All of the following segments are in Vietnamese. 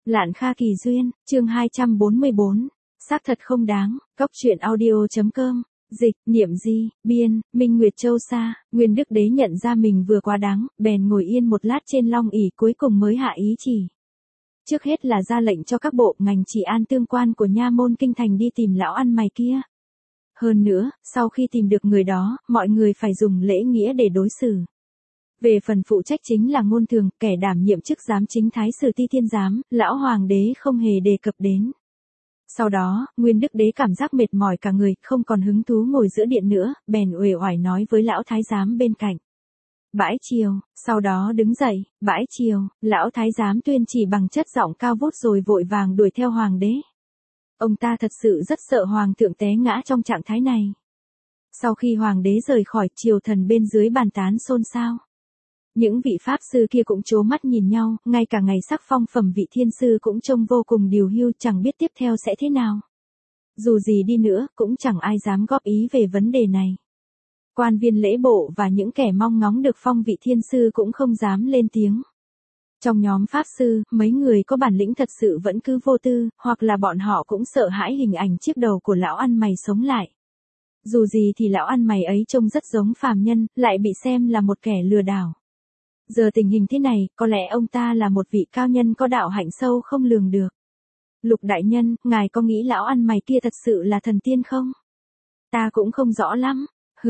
Lạn Kha Kỳ Duyên, chương 244, xác thật không đáng, Cóc truyện audio.com, dịch, niệm di, biên, Minh Nguyệt Châu Sa, Nguyên Đức Đế nhận ra mình vừa quá đáng, bèn ngồi yên một lát trên long ỷ cuối cùng mới hạ ý chỉ. Trước hết là ra lệnh cho các bộ ngành trị an tương quan của nha môn kinh thành đi tìm lão ăn mày kia. Hơn nữa, sau khi tìm được người đó, mọi người phải dùng lễ nghĩa để đối xử. Về phần phụ trách chính là Ngôn Thường, kẻ đảm nhiệm chức giám chính thái sử Ti Thiên giám, lão hoàng đế không hề đề cập đến. Sau đó, Nguyên Đức Đế cảm giác mệt mỏi cả người, không còn hứng thú ngồi giữa điện nữa, bèn uể oải nói với lão thái giám bên cạnh. Bãi triều, sau đó đứng dậy, bãi triều, lão thái giám tuyên chỉ bằng chất giọng cao vút rồi vội vàng đuổi theo hoàng đế. Ông ta thật sự rất sợ hoàng thượng té ngã trong trạng thái này. Sau khi hoàng đế rời khỏi, triều thần bên dưới bàn tán xôn xao. Những vị pháp sư kia cũng trố mắt nhìn nhau, ngay cả ngày sắc phong phẩm vị thiên sư cũng trông vô cùng điều hưu, chẳng biết tiếp theo sẽ thế nào. Dù gì đi nữa, cũng chẳng ai dám góp ý về vấn đề này. Quan viên lễ bộ và những kẻ mong ngóng được phong vị thiên sư cũng không dám lên tiếng. Trong nhóm pháp sư, mấy người có bản lĩnh thật sự vẫn cứ vô tư, hoặc là bọn họ cũng sợ hãi hình ảnh chiếc đầu của lão ăn mày sống lại. Dù gì thì lão ăn mày ấy trông rất giống phàm nhân, lại bị xem là một kẻ lừa đảo. Giờ tình hình thế này, có lẽ ông ta là một vị cao nhân có đạo hạnh sâu không lường được. Lục đại nhân, ngài có nghĩ lão ăn mày kia thật sự là thần tiên không? Ta cũng không rõ lắm.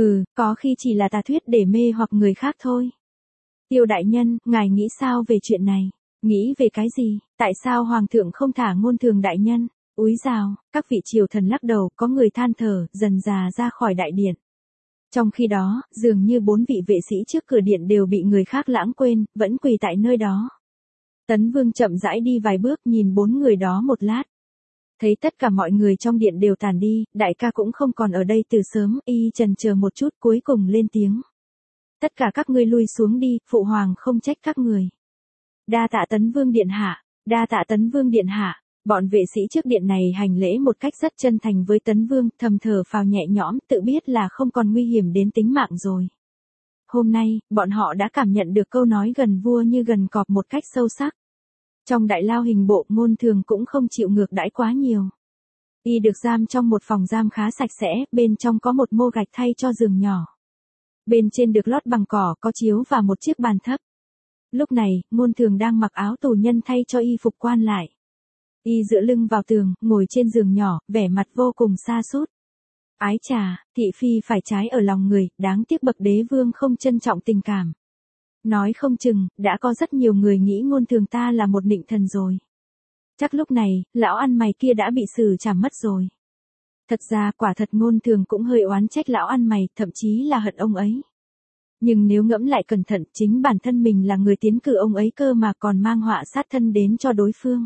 Có khi chỉ là tà thuyết để mê hoặc người khác thôi. Tiêu đại nhân, ngài nghĩ sao về chuyện này? Nghĩ về cái gì? Tại sao hoàng thượng không thả Ngôn Thường đại nhân? Úi dào, các vị triều thần lắc đầu, có người than thở, dần dà ra khỏi đại điện. Trong khi đó, dường như 4 vị vệ sĩ trước cửa điện đều bị người khác lãng quên, vẫn quỳ tại nơi đó. Tấn Vương chậm rãi đi vài bước, nhìn 4 người đó một lát. Thấy tất cả mọi người trong điện đều tàn đi, đại ca cũng không còn ở đây từ sớm, y chần chờ một chút cuối cùng lên tiếng. Tất cả các ngươi lui xuống đi, phụ hoàng không trách các người. Đa tạ Tấn Vương điện hạ, đa tạ Tấn Vương điện hạ. Bọn vệ sĩ trước điện này hành lễ một cách rất chân thành với Tấn Vương, thầm thở phào nhẹ nhõm, tự biết là không còn nguy hiểm đến tính mạng rồi. Hôm nay, bọn họ đã cảm nhận được câu nói gần vua như gần cọp một cách sâu sắc. Trong đại lao hình bộ, Ngôn Thường cũng không chịu ngược đãi quá nhiều. Y được giam trong một phòng giam khá sạch sẽ, bên trong có một mô gạch thay cho giường nhỏ. Bên trên được lót bằng cỏ, có chiếu và một chiếc bàn thấp. Lúc này, Ngôn Thường đang mặc áo tù nhân thay cho y phục quan lại. Y dựa lưng vào tường, ngồi trên giường nhỏ, vẻ mặt vô cùng sa sút. Ái chà, thị phi phải trái ở lòng người, đáng tiếc bậc đế vương không trân trọng tình cảm. Nói không chừng, đã có rất nhiều người nghĩ Ngôn Thường ta là một nịnh thần rồi. Chắc lúc này, lão ăn mày kia đã bị xử trảm mất rồi. Thật ra, quả thật Ngôn Thường cũng hơi oán trách lão ăn mày, thậm chí là hận ông ấy. Nhưng nếu ngẫm lại cẩn thận, chính bản thân mình là người tiến cử ông ấy cơ mà còn mang họa sát thân đến cho đối phương.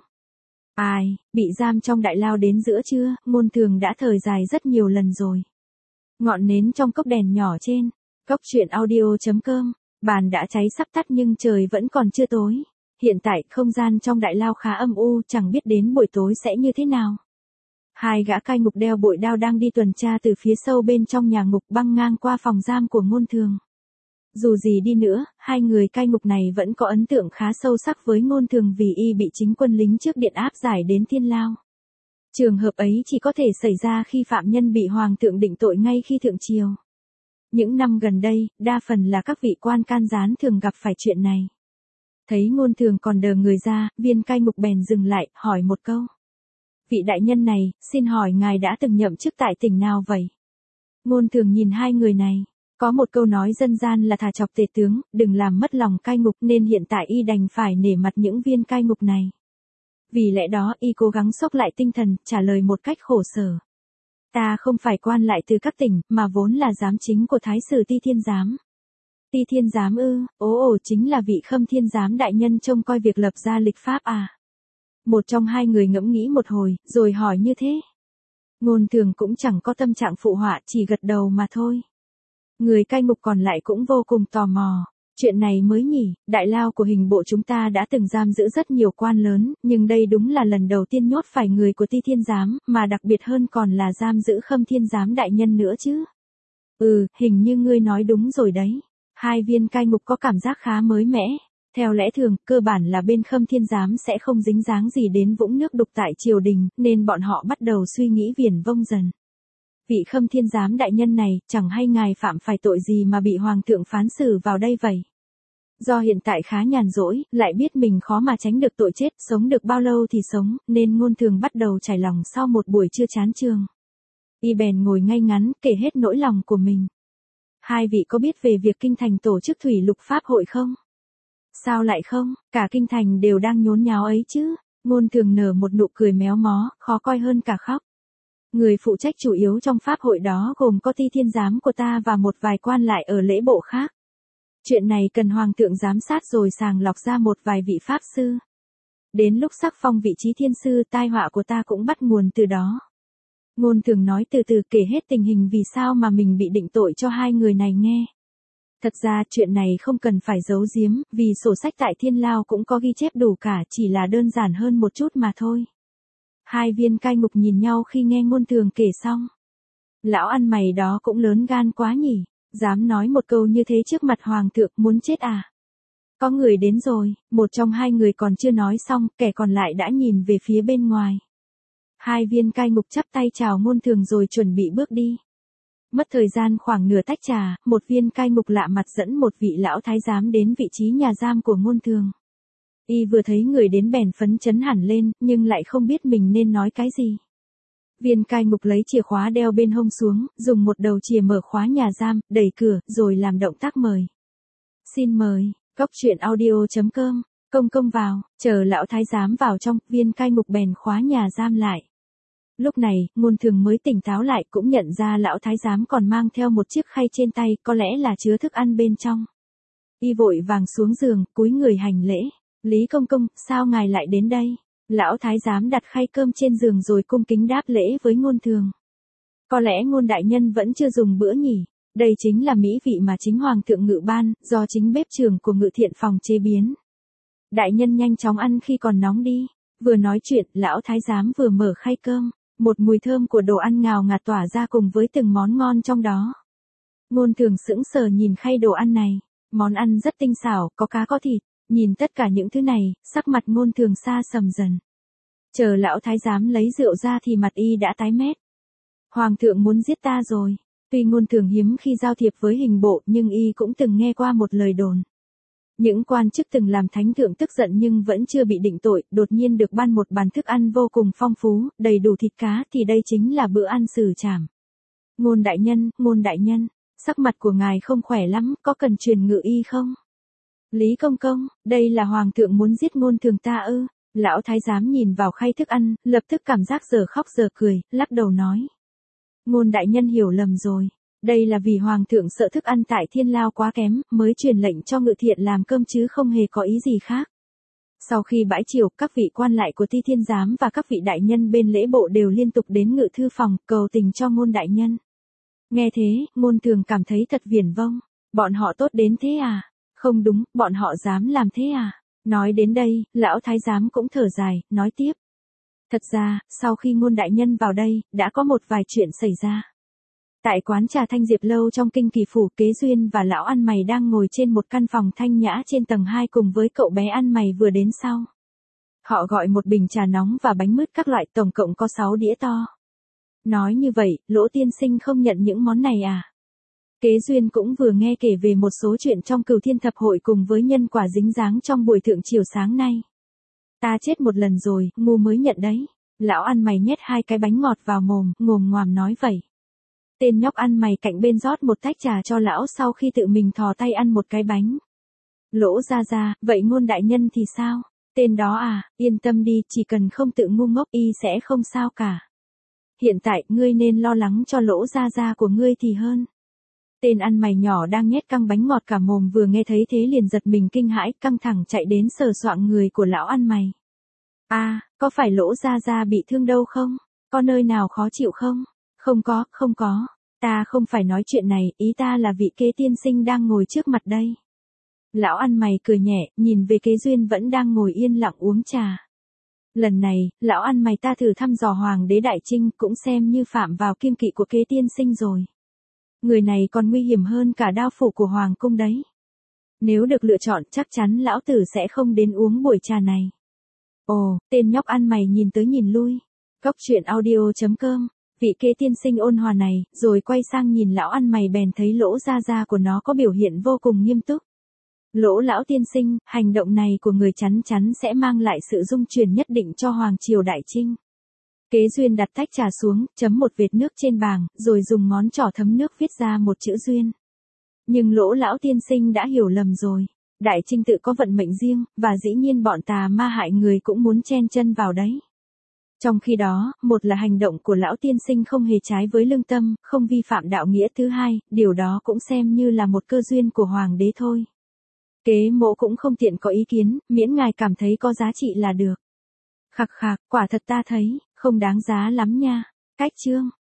Ai, bị giam trong đại lao đến giữa trưa, Ngôn Thường đã thở dài rất nhiều lần rồi. Ngọn nến trong cốc đèn nhỏ trên, Cóc truyện audio.com, bàn đã cháy sắp tắt nhưng trời vẫn còn chưa tối. Hiện tại, không gian trong đại lao khá âm u, chẳng biết đến buổi tối sẽ như thế nào. Hai gã cai ngục đeo bội đao đang đi tuần tra từ phía sâu bên trong nhà ngục băng ngang qua phòng giam của Ngôn Thường. Dù gì đi nữa, hai người cai ngục này vẫn có ấn tượng khá sâu sắc với Ngôn Thường vì y bị chính quân lính trước điện áp giải đến thiên lao. Trường hợp ấy chỉ có thể xảy ra khi phạm nhân bị hoàng thượng định tội ngay khi thượng triều. Những năm gần đây, đa phần là các vị quan can gián thường gặp phải chuyện này. Thấy Ngôn Thường còn đờ người ra, viên cai ngục bèn dừng lại, hỏi một câu. Vị đại nhân này, xin hỏi ngài đã từng nhậm chức tại tỉnh nào vậy? Ngôn Thường nhìn hai người này. Có một câu nói dân gian là thà chọc tể tướng, đừng làm mất lòng cai ngục, nên hiện tại y đành phải nể mặt những viên cai ngục này. Vì lẽ đó y cố gắng xốc lại tinh thần, trả lời một cách khổ sở. Ta không phải quan lại từ các tỉnh, mà vốn là giám chính của thái sử Ti Thiên giám. Ti Thiên giám ư? Chính là vị Khâm Thiên giám đại nhân trông coi việc lập ra lịch pháp à? Một trong hai người ngẫm nghĩ một hồi, rồi hỏi như thế. Ngôn Thường cũng chẳng có tâm trạng phụ họa, chỉ gật đầu mà thôi. Người cai ngục còn lại cũng vô cùng tò mò. Chuyện này mới nhỉ, đại lao của hình bộ chúng ta đã từng giam giữ rất nhiều quan lớn, nhưng đây đúng là lần đầu tiên nhốt phải người của Ti Thiên giám, mà đặc biệt hơn còn là giam giữ Khâm Thiên giám đại nhân nữa chứ. Hình như ngươi nói đúng rồi đấy. Hai viên cai ngục có cảm giác khá mới mẻ. Theo lẽ thường, cơ bản là bên Khâm Thiên Giám sẽ không dính dáng gì đến vũng nước đục tại triều đình, nên bọn họ bắt đầu suy nghĩ viển vông dần. Vị Khâm Thiên Giám đại nhân này, chẳng hay ngài phạm phải tội gì mà bị hoàng thượng phán xử vào đây vậy? Do hiện tại khá nhàn rỗi, lại biết mình khó mà tránh được tội chết, sống được bao lâu thì sống, nên Ngôn Thường bắt đầu trải lòng sau một buổi trưa chán trường. Y bèn ngồi ngay ngắn, kể hết nỗi lòng của mình. Hai vị có biết về việc kinh thành tổ chức thủy lục pháp hội không? Sao lại không, cả kinh thành đều đang nhốn nháo ấy chứ. Ngôn Thường nở một nụ cười méo mó, khó coi hơn cả khóc. Người phụ trách chủ yếu trong pháp hội đó gồm có Ti Thiên Giám của ta và một vài quan lại ở lễ bộ khác. Chuyện này cần hoàng thượng giám sát rồi sàng lọc ra một vài vị pháp sư. Đến lúc sắc phong vị trí thiên sư, tai họa của ta cũng bắt nguồn từ đó. Ngôn Thường nói từ từ, kể hết tình hình vì sao mà mình bị định tội cho hai người này nghe. Thật ra chuyện này không cần phải giấu giếm, vì sổ sách tại Thiên Lao cũng có ghi chép đủ cả, chỉ là đơn giản hơn một chút mà thôi. Hai viên cai ngục nhìn nhau khi nghe Ngôn Thường kể xong. Lão ăn mày đó cũng lớn gan quá nhỉ, dám nói một câu như thế trước mặt hoàng thượng, muốn chết à? Có người đến rồi, một trong hai người còn chưa nói xong, kẻ còn lại đã nhìn về phía bên ngoài. Hai viên cai ngục chắp tay chào Ngôn Thường rồi chuẩn bị bước đi. Mất thời gian khoảng nửa tách trà, một viên cai ngục lạ mặt dẫn một vị lão thái giám đến vị trí nhà giam của Ngôn Thường. Y vừa thấy người đến bèn phấn chấn hẳn lên, nhưng lại không biết mình nên nói cái gì. Viên cai ngục lấy chìa khóa đeo bên hông xuống, dùng một đầu chìa mở khóa nhà giam, đẩy cửa, rồi làm động tác mời. Xin mời, Cốc Truyện Audio.com, công vào, chờ lão thái giám vào trong, viên cai ngục bèn khóa nhà giam lại. Lúc này, Ngôn Thường mới tỉnh táo lại, cũng nhận ra lão thái giám còn mang theo một chiếc khay trên tay, có lẽ là chứa thức ăn bên trong. Y vội vàng xuống giường, cúi người hành lễ. Lý công công, sao ngài lại đến đây? Lão thái giám đặt khay cơm trên giường rồi cung kính đáp lễ với Ngôn Thường. Có lẽ Ngôn đại nhân vẫn chưa dùng bữa nhỉ? Đây chính là mỹ vị mà chính hoàng thượng ngự ban, do chính bếp trưởng của ngự thiện phòng chế biến. Đại nhân nhanh chóng ăn khi còn nóng đi. Vừa nói chuyện, lão thái giám vừa mở khay cơm. Một mùi thơm của đồ ăn ngào ngạt tỏa ra cùng với từng món ngon trong đó. Ngôn Thường sững sờ nhìn khay đồ ăn này. Món ăn rất tinh xảo, có cá có thịt. Nhìn tất cả những thứ này, sắc mặt Ngôn Thường xa sầm dần. Chờ lão thái giám lấy rượu ra thì mặt y đã tái mét. Hoàng thượng muốn giết ta rồi. Tuy Ngôn Thường hiếm khi giao thiệp với hình bộ, nhưng y cũng từng nghe qua một lời đồn. Những quan chức từng làm thánh thượng tức giận nhưng vẫn chưa bị định tội, đột nhiên được ban một bàn thức ăn vô cùng phong phú, đầy đủ thịt cá, thì đây chính là bữa ăn xử trảm. Ngôn đại nhân, sắc mặt của ngài không khỏe lắm, có cần truyền ngự y không? Lý công công, đây là hoàng thượng muốn giết Ngôn Thường ta ư? Lão thái giám nhìn vào khay thức ăn, lập tức cảm giác giờ khóc giờ cười, lắc đầu nói. Ngôn đại nhân hiểu lầm rồi. Đây là vì hoàng thượng sợ thức ăn tại Thiên Lao quá kém, mới truyền lệnh cho ngự thiện làm cơm chứ không hề có ý gì khác. Sau khi bãi triều, các vị quan lại của Ti Thiên Giám và các vị đại nhân bên lễ bộ đều liên tục đến ngự thư phòng, cầu tình cho Ngôn đại nhân. Nghe thế, Ngôn Thường cảm thấy thật viển vông. Bọn họ tốt đến thế à? Không đúng, bọn họ dám làm thế à? Nói đến đây, lão thái giám cũng thở dài, nói tiếp. Thật ra, sau khi Ngôn đại nhân vào đây, đã có một vài chuyện xảy ra. Tại quán trà Thanh Diệp Lâu trong Kinh Kỳ Phủ, Kế Duyên và lão ăn mày đang ngồi trên một căn phòng thanh nhã trên tầng 2 cùng với cậu bé ăn mày vừa đến sau. Họ gọi một bình trà nóng và bánh mứt các loại, tổng cộng có 6 đĩa to. Nói như vậy, Lỗ tiên sinh không nhận những món này à? Kế Duyên cũng vừa nghe kể về một số chuyện trong Cửu Thiên Thập Hội cùng với nhân quả dính dáng trong buổi thượng triều sáng nay. Ta chết một lần rồi, ngu mới nhận đấy. Lão ăn mày nhét 2 cái bánh ngọt vào mồm, ngồm ngoàm nói vậy. Tên nhóc ăn mày cạnh bên rót một tách trà cho lão sau khi tự mình thò tay ăn một cái bánh. Lỗ ra, vậy Ngôn đại nhân thì sao? Tên đó à, yên tâm đi, chỉ cần không tự ngu ngốc y sẽ không sao cả. Hiện tại, ngươi nên lo lắng cho Lỗ ra của ngươi thì hơn. Tên ăn mày nhỏ đang nhét căng bánh ngọt cả mồm vừa nghe thấy thế liền giật mình kinh hãi, căng thẳng chạy đến sờ soạng người của lão ăn mày. À, có phải Lỗ ra bị thương đâu không? Có nơi nào khó chịu không? Không có. Ta không phải nói chuyện này, ý ta là vị Kế tiên sinh đang ngồi trước mặt đây. Lão ăn mày cười nhẹ, nhìn về Kế Duyên vẫn đang ngồi yên lặng uống trà. Lần này, lão ăn mày ta thử thăm dò Hoàng đế Đại Trinh, cũng xem như phạm vào kiêng kỵ của Kế tiên sinh rồi. Người này còn nguy hiểm hơn cả đao phủ của Hoàng cung đấy. Nếu được lựa chọn chắc chắn lão tử sẽ không đến uống buổi trà này. Ồ, tên nhóc ăn mày nhìn tới nhìn lui. Góc chuyện audio.com, vị kế tiên sinh ôn hòa này, rồi quay sang nhìn lão ăn mày bèn thấy lỗ ra da của nó có biểu hiện vô cùng nghiêm túc. Lỗ lão tiên sinh, hành động này của người chắn chắn sẽ mang lại sự dung chuyển nhất định cho Hoàng Triều Đại Trinh. Kế Duyên đặt tách trà xuống, chấm một vệt nước trên bảng, rồi dùng ngón trỏ thấm nước viết ra một chữ Duyên. Nhưng lỗ lão tiên sinh đã hiểu lầm rồi. Đại Trinh tự có vận mệnh riêng, và dĩ nhiên bọn tà ma hại người cũng muốn chen chân vào đấy. Trong khi đó, một là hành động của lão tiên sinh không hề trái với lương tâm, không vi phạm đạo nghĩa, thứ hai, điều đó cũng xem như là một cơ duyên của hoàng đế thôi. Kế Mỗ cũng không tiện có ý kiến, miễn ngài cảm thấy có giá trị là được. Khặc khạc, quả thật ta thấy, không đáng giá lắm nha. Cách chương.